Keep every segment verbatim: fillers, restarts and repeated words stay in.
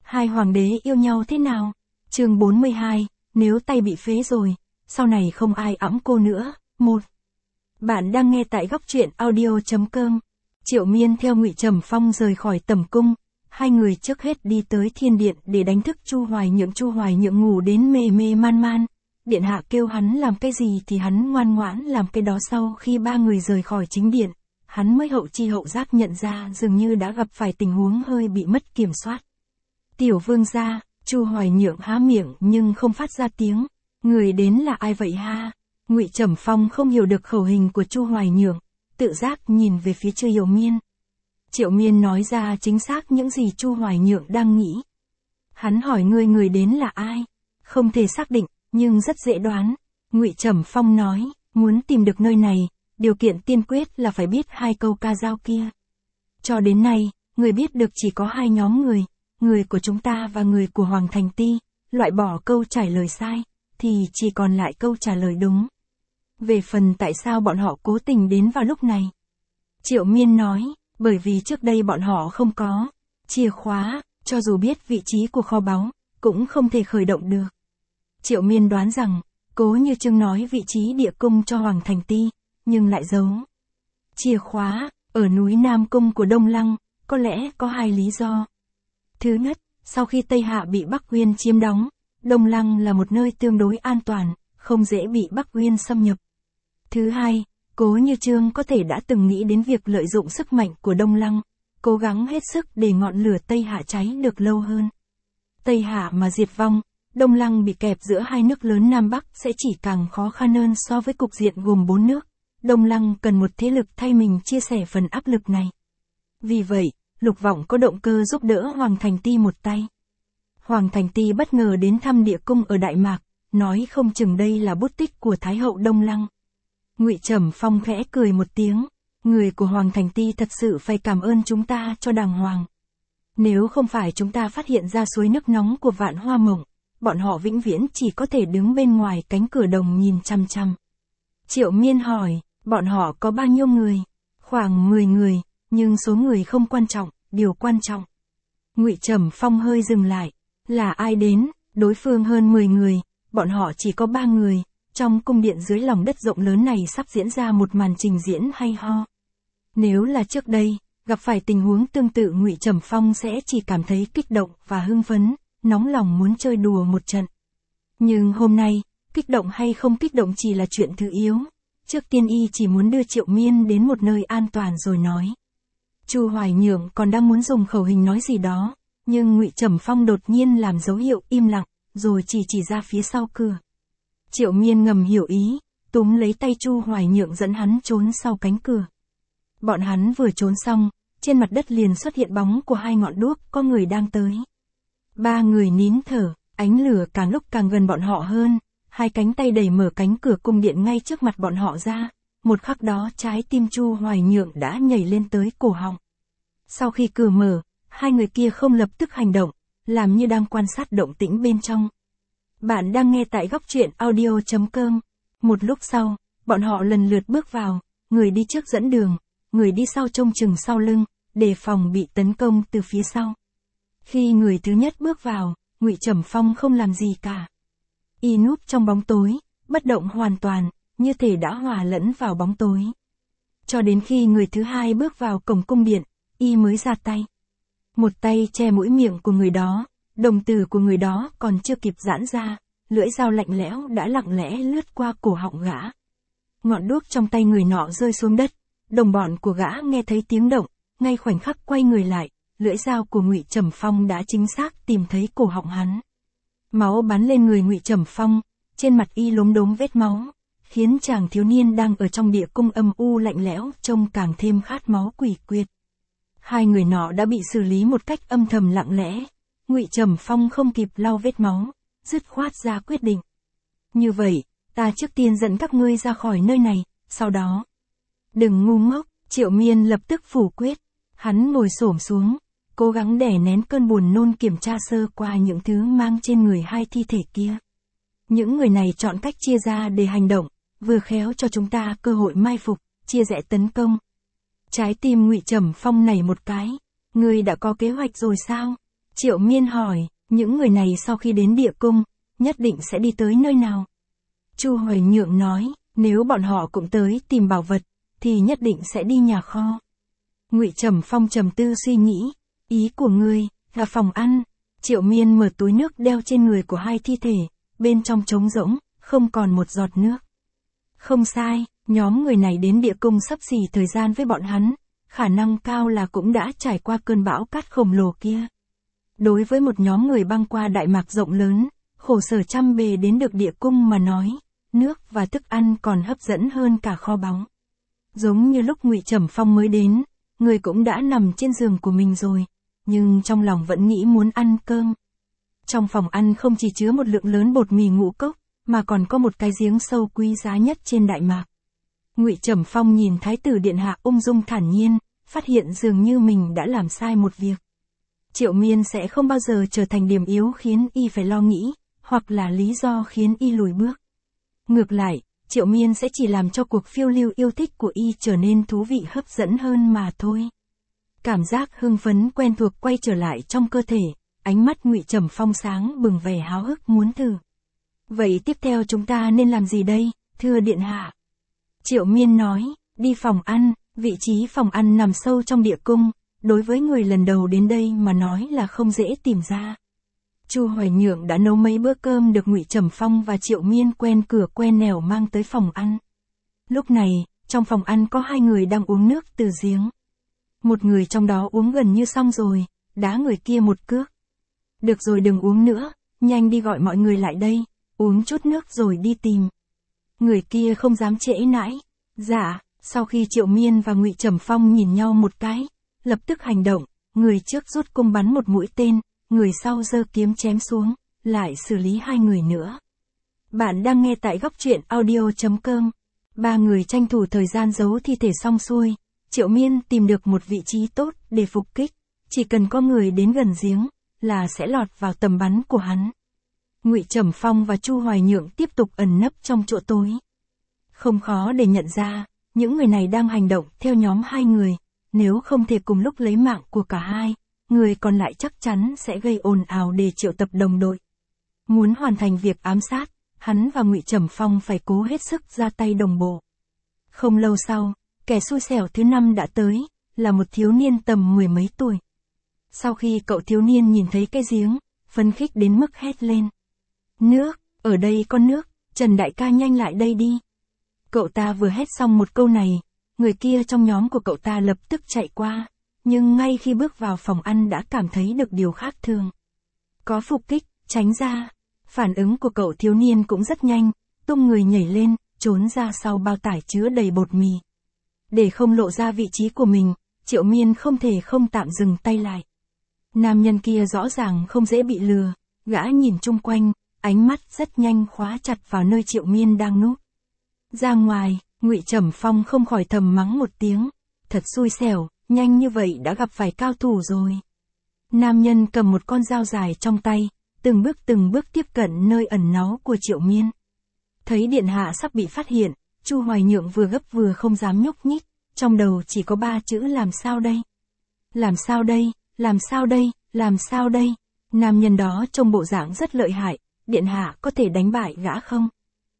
Hai hoàng đế yêu nhau thế nào? Chương bốn mươi hai, nếu tay bị phế rồi, sau này không ai ẵm cô nữa. Một. Bạn đang nghe tại góc truyện audio chấm com. Triệu Miên theo Ngụy Trầm Phong rời khỏi tẩm cung, hai người trước hết đi tới thiên điện để đánh thức Chu Hoài Nhượng. Chu Hoài Nhượng ngủ đến mê mê man man, điện hạ kêu hắn làm cái gì thì hắn ngoan ngoãn làm cái đó. Sau khi ba người rời khỏi chính điện, hắn mới hậu chi hậu giác nhận ra dường như đã gặp phải tình huống hơi bị mất kiểm soát. Tiểu vương gia, Chu Hoài Nhượng há miệng nhưng không phát ra tiếng. Người đến là ai vậy ha? Ngụy Trầm Phong không hiểu được khẩu hình của Chu Hoài Nhượng, tự giác nhìn về phía Triệu Miên. Triệu Miên nói ra chính xác những gì Chu Hoài Nhượng đang nghĩ. Hắn hỏi người người đến là ai? Không thể xác định, nhưng rất dễ đoán. Ngụy Trầm Phong nói, muốn tìm được nơi này, điều kiện tiên quyết là phải biết hai câu ca dao kia. Cho đến nay, người biết được chỉ có hai nhóm người, người của chúng ta và người của Hoàng Thành Ti. Loại bỏ câu trả lời sai, thì chỉ còn lại câu trả lời đúng. Về phần tại sao bọn họ cố tình đến vào lúc này, Triệu Miên nói, bởi vì trước đây bọn họ không có chìa khóa, cho dù biết vị trí của kho báu, cũng không thể khởi động được. Triệu Miên đoán rằng, Cố Như Trương nói vị trí địa cung cho Hoàng Thành Ti, nhưng lại giấu chìa khóa ở núi Nam Cung của Đông Lăng, có lẽ có hai lý do. Thứ nhất, sau khi Tây Hạ bị Bắc Uyên chiếm đóng, Đông Lăng là một nơi tương đối an toàn, không dễ bị Bắc Uyên xâm nhập. Thứ hai, Cố Như Trương có thể đã từng nghĩ đến việc lợi dụng sức mạnh của Đông Lăng, cố gắng hết sức để ngọn lửa Tây Hạ cháy được lâu hơn. Tây Hạ mà diệt vong, Đông Lăng bị kẹp giữa hai nước lớn Nam Bắc sẽ chỉ càng khó khăn hơn so với cục diện gồm bốn nước. Đông Lăng cần một thế lực thay mình chia sẻ phần áp lực này. Vì vậy, Lục Vọng có động cơ giúp đỡ Hoàng Thành Ti một tay. Hoàng Thành Ti bất ngờ đến thăm địa cung ở Đại Mạc, nói không chừng đây là bút tích của Thái hậu Đông Lăng. Ngụy Trầm Phong khẽ cười một tiếng, người của Hoàng Thành Ti thật sự phải cảm ơn chúng ta cho đàng hoàng. Nếu không phải chúng ta phát hiện ra suối nước nóng của Vạn Hoa Mộng, bọn họ vĩnh viễn chỉ có thể đứng bên ngoài cánh cửa đồng nhìn chăm chăm. Triệu Miên hỏi, bọn họ có bao nhiêu người? Khoảng mười người, nhưng số người không quan trọng, điều quan trọng. Ngụy Trầm Phong hơi dừng lại, là ai đến? Đối phương hơn mười người, bọn họ chỉ có ba người. Trong cung điện dưới lòng đất rộng lớn này sắp diễn ra một màn trình diễn hay ho. Nếu là trước đây, gặp phải tình huống tương tự Ngụy Trầm Phong sẽ chỉ cảm thấy kích động và hưng phấn, nóng lòng muốn chơi đùa một trận. Nhưng hôm nay, kích động hay không kích động chỉ là chuyện thứ yếu. Trước tiên y chỉ muốn đưa Triệu Miên đến một nơi an toàn rồi nói. Chu Hoài Nhượng còn đang muốn dùng khẩu hình nói gì đó, nhưng Ngụy Trầm Phong đột nhiên làm dấu hiệu im lặng, rồi chỉ chỉ ra phía sau cửa. Triệu Miên ngầm hiểu ý, túm lấy tay Chu Hoài Nhượng dẫn hắn trốn sau cánh cửa. Bọn hắn vừa trốn xong, trên mặt đất liền xuất hiện bóng của hai ngọn đuốc, có người đang tới. Ba người nín thở, ánh lửa càng lúc càng gần bọn họ hơn, hai cánh tay đẩy mở cánh cửa cung điện ngay trước mặt bọn họ ra. Một khắc đó trái tim Chu Hoài Nhượng đã nhảy lên tới cổ họng. Sau khi cửa mở, hai người kia không lập tức hành động, làm như đang quan sát động tĩnh bên trong. Bạn đang nghe tại góc truyện audio chấm com. Một lúc sau, bọn họ lần lượt bước vào, người đi trước dẫn đường, người đi sau trông chừng sau lưng, đề phòng bị tấn công từ phía sau. Khi người thứ nhất bước vào, Ngụy Trầm Phong không làm gì cả. Y núp trong bóng tối, bất động hoàn toàn, như thể đã hòa lẫn vào bóng tối. Cho đến khi người thứ hai bước vào cổng cung điện, y mới ra tay. Một tay che mũi miệng của người đó, đồng tử của người đó còn chưa kịp giãn ra, lưỡi dao lạnh lẽo đã lặng lẽ lướt qua cổ họng gã. Ngọn đuốc trong tay người nọ rơi xuống đất, đồng bọn của gã nghe thấy tiếng động, ngay khoảnh khắc quay người lại, lưỡi dao của Ngụy Trầm Phong đã chính xác tìm thấy cổ họng hắn. Máu bắn lên người Ngụy Trầm Phong, trên mặt y lốm đốm vết máu, khiến chàng thiếu niên đang ở trong địa cung âm u lạnh lẽo trông càng thêm khát máu quỷ quyệt. Hai người nọ đã bị xử lý một cách âm thầm lặng lẽ. Ngụy Trầm Phong không kịp lau vết máu, dứt khoát ra quyết định. Như vậy, ta trước tiên dẫn các ngươi ra khỏi nơi này, sau đó. Đừng ngu ngốc, Triệu Miên lập tức phủ quyết. Hắn ngồi xổm xuống, cố gắng đè nén cơn buồn nôn kiểm tra sơ qua những thứ mang trên người hai thi thể kia. Những người này chọn cách chia ra để hành động, vừa khéo cho chúng ta cơ hội mai phục, chia rẽ tấn công. Trái tim Ngụy Trầm Phong nảy một cái. Ngươi đã có kế hoạch rồi sao? Triệu Miên hỏi, những người này sau khi đến địa cung, nhất định sẽ đi tới nơi nào? Chu Hoài Nhượng nói, nếu bọn họ cũng tới tìm bảo vật, thì nhất định sẽ đi nhà kho. Ngụy Trầm Phong trầm tư suy nghĩ, ý của ngươi là phòng ăn. Triệu Miên mở túi nước đeo trên người của hai thi thể, bên trong trống rỗng, không còn một giọt nước. Không sai, nhóm người này đến địa cung sắp xỉ thời gian với bọn hắn, khả năng cao là cũng đã trải qua cơn bão cát khổng lồ kia. Đối với một nhóm người băng qua Đại Mạc rộng lớn, khổ sở trăm bề đến được địa cung mà nói, nước và thức ăn còn hấp dẫn hơn cả kho báu. Giống như lúc Ngụy Trầm Phong mới đến, người cũng đã nằm trên giường của mình rồi, nhưng trong lòng vẫn nghĩ muốn ăn cơm. Trong phòng ăn không chỉ chứa một lượng lớn bột mì ngũ cốc, mà còn có một cái giếng sâu quý giá nhất trên Đại Mạc. Ngụy Trầm Phong nhìn Thái tử điện hạ ung dung thản nhiên, phát hiện dường như mình đã làm sai một việc. Triệu Miên sẽ không bao giờ trở thành điểm yếu khiến y phải lo nghĩ, hoặc là lý do khiến y lùi bước. Ngược lại, Triệu Miên sẽ chỉ làm cho cuộc phiêu lưu yêu thích của y trở nên thú vị hấp dẫn hơn mà thôi. Cảm giác hưng phấn quen thuộc quay trở lại trong cơ thể, ánh mắt Ngụy Trầm Phong sáng bừng vẻ háo hức muốn thử. Vậy tiếp theo chúng ta nên làm gì đây, thưa điện hạ? Triệu Miên nói, đi phòng ăn, vị trí phòng ăn nằm sâu trong địa cung, đối với người lần đầu đến đây mà nói là không dễ tìm ra. Chu Hoài Nhượng đã nấu mấy bữa cơm được Ngụy Trầm Phong và Triệu Miên quen cửa quen nẻo mang tới phòng ăn. Lúc này, trong phòng ăn có hai người đang uống nước từ giếng. Một người trong đó uống gần như xong rồi, đá người kia một cước. Được rồi, đừng uống nữa, nhanh đi gọi mọi người lại đây, uống chút nước rồi đi tìm. Người kia không dám trễ nãi. Dạ, sau khi Triệu Miên và Ngụy Trầm Phong nhìn nhau một cái, lập tức hành động, người trước rút cung bắn một mũi tên, người sau giơ kiếm chém xuống, lại xử lý hai người nữa. Bạn đang nghe tại góc truyện audio chấm com. Ba người tranh thủ thời gian giấu thi thể xong xuôi, Triệu Miên tìm được một vị trí tốt để phục kích, chỉ cần có người đến gần giếng, là sẽ lọt vào tầm bắn của hắn. Ngụy Trầm Phong và Chu Hoài Nhượng tiếp tục ẩn nấp trong chỗ tối. Không khó để nhận ra, những người này đang hành động theo nhóm hai người, nếu không thể cùng lúc lấy mạng của cả hai, người còn lại chắc chắn sẽ gây ồn ào để triệu tập đồng đội. Muốn hoàn thành việc ám sát, hắn và Ngụy Trầm Phong phải cố hết sức ra tay đồng bộ. Không lâu sau, kẻ xui xẻo thứ năm đã tới, là một thiếu niên tầm mười mấy tuổi. Sau khi cậu thiếu niên nhìn thấy cái giếng, phấn khích đến mức hét lên. Nước, ở đây có nước, Trần đại ca nhanh lại đây đi. Cậu ta vừa hét xong một câu này, người kia trong nhóm của cậu ta lập tức chạy qua, nhưng ngay khi bước vào phòng ăn đã cảm thấy được điều khác thường. Có phục kích, tránh ra. Phản ứng của cậu thiếu niên cũng rất nhanh, tung người nhảy lên, trốn ra sau bao tải chứa đầy bột mì. Để không lộ ra vị trí của mình, Triệu Miên không thể không tạm dừng tay lại. Nam nhân kia rõ ràng không dễ bị lừa, gã nhìn chung quanh, ánh mắt rất nhanh khóa chặt vào nơi Triệu Miên đang núp. Ra ngoài, Ngụy Trầm Phong không khỏi thầm mắng một tiếng, thật xui xẻo, nhanh như vậy đã gặp phải cao thủ rồi. Nam nhân cầm một con dao dài trong tay, từng bước từng bước tiếp cận nơi ẩn náu của Triệu Miên. Thấy điện hạ sắp bị phát hiện, Chu Hoài Nhượng vừa gấp vừa không dám nhúc nhích, trong đầu chỉ có ba chữ làm sao đây? Làm sao đây? Làm sao đây? Làm sao đây? Nam nhân đó trông bộ dạng rất lợi hại, điện hạ có thể đánh bại gã không?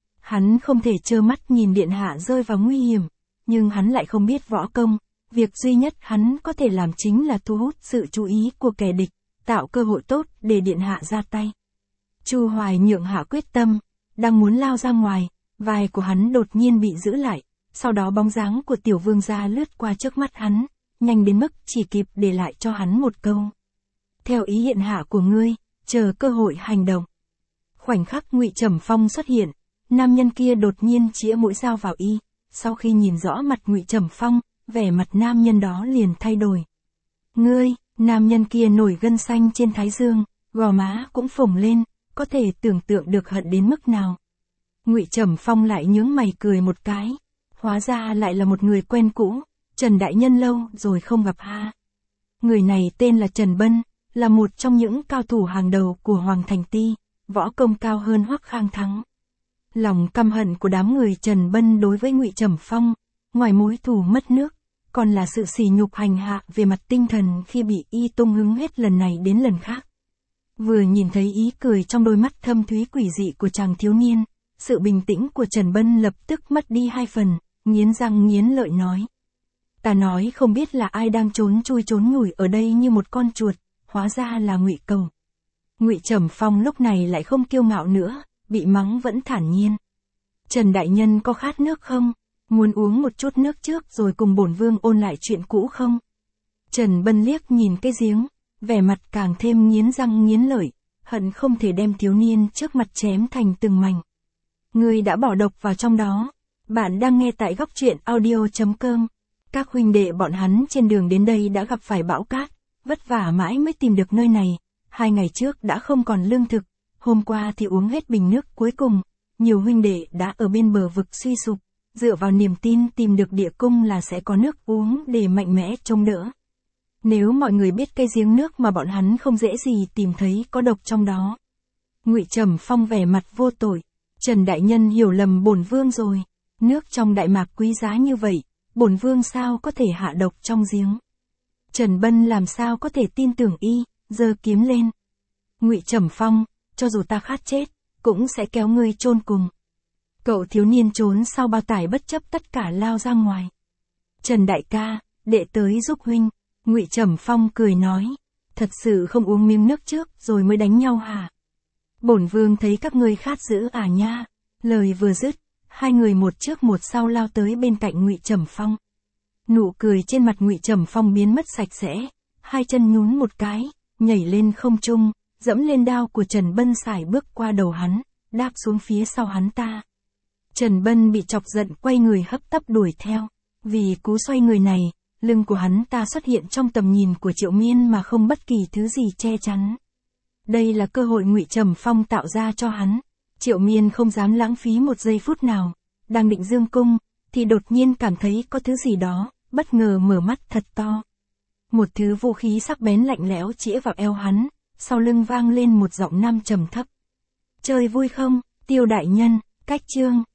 Hắn không thể trơ mắt nhìn điện hạ rơi vào nguy hiểm, nhưng hắn lại không biết võ công, việc duy nhất hắn có thể làm chính là thu hút sự chú ý của kẻ địch, tạo cơ hội tốt để điện hạ ra tay. Chu Hoài Nhượng hạ quyết tâm, đang muốn lao ra ngoài, vai của hắn đột nhiên bị giữ lại, sau đó bóng dáng của tiểu vương gia lướt qua trước mắt hắn, nhanh đến mức chỉ kịp để lại cho hắn một câu. Theo ý hiện hạ của ngươi, chờ cơ hội hành động. Khoảnh khắc Ngụy Trầm Phong xuất hiện, nam nhân kia đột nhiên chĩa mũi dao vào y, sau khi nhìn rõ mặt Ngụy Trầm Phong, vẻ mặt nam nhân đó liền thay đổi. Ngươi, nam nhân kia nổi gân xanh trên thái dương, gò má cũng phồng lên, có thể tưởng tượng được hận đến mức nào. Ngụy Trầm Phong lại nhướng mày cười một cái, hóa ra lại là một người quen cũ, Trần đại nhân lâu rồi không gặp ha. Người này tên là Trần Bân, là một trong những cao thủ hàng đầu của Hoàng Thành Ti, võ công cao hơn Hoắc Khang Thắng. Lòng căm hận của đám người Trần Bân đối với Ngụy Trầm Phong, ngoài mối thù mất nước, còn là sự sỉ nhục hành hạ về mặt tinh thần khi bị y tung hứng hết lần này đến lần khác. Vừa nhìn thấy ý cười trong đôi mắt thâm thúy quỷ dị của chàng thiếu niên, sự bình tĩnh của Trần Bân lập tức mất đi hai phần, nghiến răng nghiến lợi nói. Ta nói không biết là ai đang trốn chui trốn nhủi ở đây như một con chuột, hóa ra là Ngụy Cầu. Ngụy Trầm Phong lúc này lại không kiêu ngạo nữa, bị mắng vẫn thản nhiên. Trần đại nhân có khát nước không? Muốn uống một chút nước trước rồi cùng bổn vương ôn lại chuyện cũ không? Trần Bân liếc nhìn cái giếng, vẻ mặt càng thêm nghiến răng nghiến lợi, hận không thể đem thiếu niên trước mặt chém thành từng mảnh. Ngươi đã bỏ độc vào trong đó. Bạn đang nghe tại góc truyện audio chấm com. Các huynh đệ bọn hắn trên đường đến đây đã gặp phải bão cát, vất vả mãi mới tìm được nơi này. Hai ngày trước đã không còn lương thực, hôm qua thì uống hết bình nước cuối cùng. Nhiều huynh đệ đã ở bên bờ vực suy sụp, dựa vào niềm tin tìm được địa cung là sẽ có nước uống để mạnh mẽ chống đỡ. Nếu mọi người biết cái giếng nước mà bọn hắn không dễ gì tìm thấy có độc trong đó. Ngụy Trầm Phong vẻ mặt vô tội. Trần đại nhân hiểu lầm bổn vương rồi. Nước trong Đại Mạc quý giá như vậy, bổn vương sao có thể hạ độc trong giếng? Trần Bân làm sao có thể tin tưởng y, giơ kiếm lên. Ngụy Trầm Phong, cho dù ta khát chết, cũng sẽ kéo ngươi chôn cùng. Cậu thiếu niên trốn sau bao tải bất chấp tất cả lao ra ngoài. Trần đại ca, đệ tới giúp huynh. Ngụy Trầm Phong cười nói, thật sự không uống miếng nước trước rồi mới đánh nhau hả? Bổn vương thấy các ngươi khát dữ à nha. Lời vừa dứt, hai người một trước một sau lao tới bên cạnh Ngụy Trầm Phong. Nụ cười trên mặt Ngụy Trầm Phong biến mất sạch sẽ, hai chân nhún một cái, nhảy lên không trung, dẫm lên đao của Trần Bân sải bước qua đầu hắn, đáp xuống phía sau hắn ta. Trần Bân bị chọc giận quay người hấp tấp đuổi theo, vì cú xoay người này, lưng của hắn ta xuất hiện trong tầm nhìn của Triệu Miên mà không bất kỳ thứ gì che chắn. Đây là cơ hội Ngụy Trầm Phong tạo ra cho hắn. Triệu Miên không dám lãng phí một giây phút nào, đang định dương cung, thì đột nhiên cảm thấy có thứ gì đó, bất ngờ mở mắt thật to. Một thứ vũ khí sắc bén lạnh lẽo chĩa vào eo hắn, sau lưng vang lên một giọng nam trầm thấp. Chơi vui không, Tiêu đại nhân, cách chương.